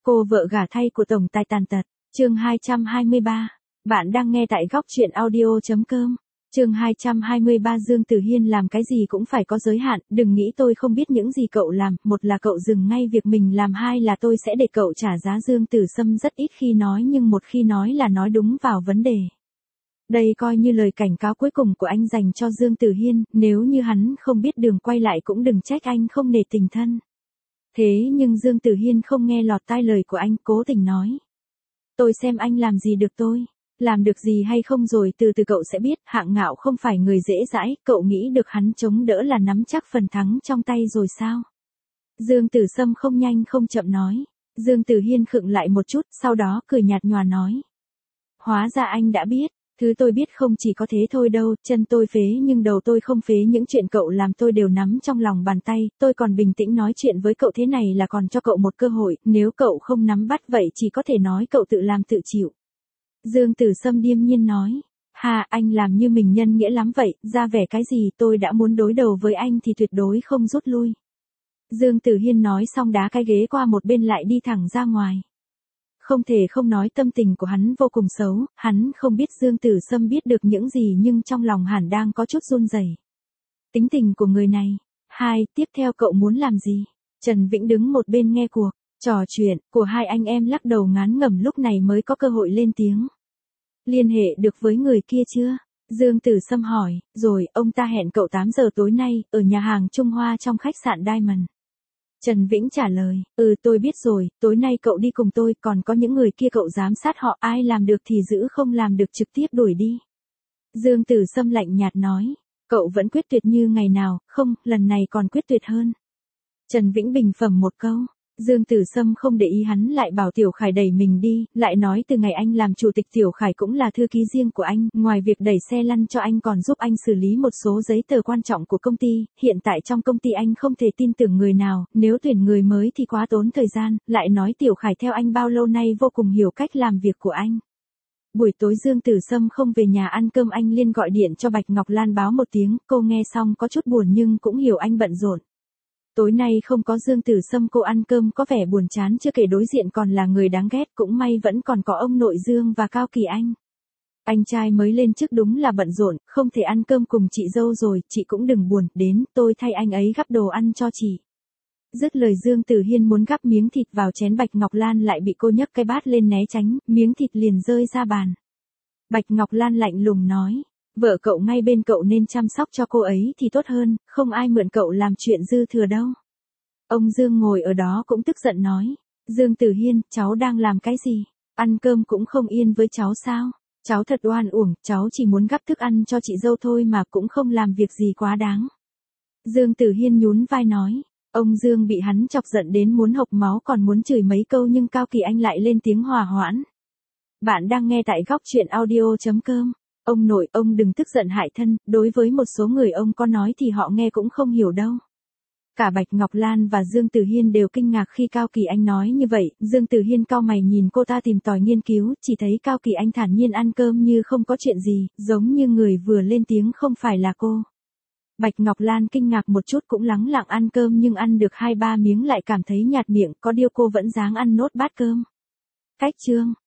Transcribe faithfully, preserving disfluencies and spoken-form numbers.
Cô vợ gả thay của tổng tài tàn tật, chương hai trăm hai mươi ba. Bạn đang nghe tại góc truyện audio.com. Chương hai trăm hai mươi ba. Dương Tử Hiên làm cái gì cũng phải có giới hạn, đừng nghĩ tôi không biết những gì cậu làm, một là cậu dừng ngay việc mình làm, hai là tôi sẽ để cậu trả giá. Dương Tử Sâm rất ít khi nói nhưng một khi nói là nói đúng vào vấn đề. Đây coi như lời cảnh cáo cuối cùng của anh dành cho Dương Tử Hiên, nếu như hắn không biết đường quay lại cũng đừng trách anh không nể tình thân. Thế nhưng Dương Tử Hiên không nghe lọt tai lời của anh, cố tình nói. Tôi xem anh làm gì được tôi, làm được gì hay không rồi từ từ cậu sẽ biết. Hạng Ngạo không phải người dễ dãi, cậu nghĩ được hắn chống đỡ là nắm chắc phần thắng trong tay rồi sao? Dương Tử Sâm không nhanh không chậm nói. Dương Tử Hiên khựng lại một chút, sau đó cười nhạt nhòa nói. Hóa ra anh đã biết. Thứ tôi biết không chỉ có thế thôi đâu, chân tôi phế nhưng đầu tôi không phế, những chuyện cậu làm tôi đều nắm trong lòng bàn tay, tôi còn bình tĩnh nói chuyện với cậu thế này là còn cho cậu một cơ hội, nếu cậu không nắm bắt vậy chỉ có thể nói cậu tự làm tự chịu. Dương Tử Sâm điềm nhiên nói, hà anh làm như mình nhân nghĩa lắm vậy, ra vẻ cái gì, tôi đã muốn đối đầu với anh thì tuyệt đối không rút lui. Dương Tử Hiên nói xong đá cái ghế qua một bên lại đi thẳng ra ngoài. Không thể không nói tâm tình của hắn vô cùng xấu, hắn không biết Dương Tử Sâm biết được những gì nhưng trong lòng hẳn đang có chút run rẩy. Tính tình của người này. Hai, tiếp theo cậu muốn làm gì? Trần Vĩnh đứng một bên nghe cuộc trò chuyện của hai anh em lắc đầu ngán ngẩm, lúc này mới có cơ hội lên tiếng. Liên hệ được với người kia chưa? Dương Tử Sâm hỏi, rồi, ông ta hẹn cậu tám giờ tối nay, ở nhà hàng Trung Hoa trong khách sạn Diamond. Trần Vĩnh trả lời, ừ tôi biết rồi, tối nay cậu đi cùng tôi, còn có những người kia cậu giám sát họ, ai làm được thì giữ, không làm được trực tiếp đuổi đi. Dương Tử Sâm lạnh nhạt nói, cậu vẫn quyết tuyệt như ngày nào, không, lần này còn quyết tuyệt hơn. Trần Vĩnh bình phẩm một câu. Dương Tử Sâm không để ý hắn lại bảo Tiểu Khải đẩy mình đi, lại nói từ ngày anh làm chủ tịch Tiểu Khải cũng là thư ký riêng của anh, ngoài việc đẩy xe lăn cho anh còn giúp anh xử lý một số giấy tờ quan trọng của công ty, hiện tại trong công ty anh không thể tin tưởng người nào, nếu tuyển người mới thì quá tốn thời gian, lại nói Tiểu Khải theo anh bao lâu nay vô cùng hiểu cách làm việc của anh. Buổi tối Dương Tử Sâm không về nhà ăn cơm, anh liên gọi điện cho Bạch Ngọc Lan báo một tiếng, cô nghe xong có chút buồn nhưng cũng hiểu anh bận rộn. Tối nay không có Dương Tử Sâm cô ăn cơm có vẻ buồn chán, chưa kể đối diện còn là người đáng ghét, cũng may vẫn còn có ông nội Dương và Cao Kỳ Anh. Anh trai mới lên chức đúng là bận rộn, không thể ăn cơm cùng chị dâu rồi, chị cũng đừng buồn, đến, tôi thay anh ấy gắp đồ ăn cho chị. Dứt lời Dương Tử Hiên muốn gắp miếng thịt vào chén, Bạch Ngọc Lan lại bị cô nhấc cái bát lên né tránh, miếng thịt liền rơi ra bàn. Bạch Ngọc Lan lạnh lùng nói. Vợ cậu ngay bên cậu nên chăm sóc cho cô ấy thì tốt hơn, không ai mượn cậu làm chuyện dư thừa đâu. Ông Dương ngồi ở đó cũng tức giận nói. Dương Tử Hiên, cháu đang làm cái gì? Ăn cơm cũng không yên với cháu sao? Cháu thật oan uổng, cháu chỉ muốn gắp thức ăn cho chị dâu thôi mà cũng không làm việc gì quá đáng. Dương Tử Hiên nhún vai nói. Ông Dương bị hắn chọc giận đến muốn hộc máu, còn muốn chửi mấy câu nhưng Cao Kỳ Anh lại lên tiếng hòa hoãn. Bạn đang nghe tại góc truyện audio.com. Ông nội, ông đừng tức giận hại thân, đối với một số người ông có nói thì họ nghe cũng không hiểu đâu. Cả Bạch Ngọc Lan và Dương Tử Hiên đều kinh ngạc khi Cao Kỳ Anh nói như vậy, Dương Tử Hiên cau mày nhìn cô ta tìm tòi nghiên cứu, chỉ thấy Cao Kỳ Anh thản nhiên ăn cơm như không có chuyện gì, giống như người vừa lên tiếng không phải là cô. Bạch Ngọc Lan kinh ngạc một chút cũng lắng lặng ăn cơm nhưng ăn được hai ba miếng lại cảm thấy nhạt miệng, có điều cô vẫn dáng ăn nốt bát cơm. Cách chương.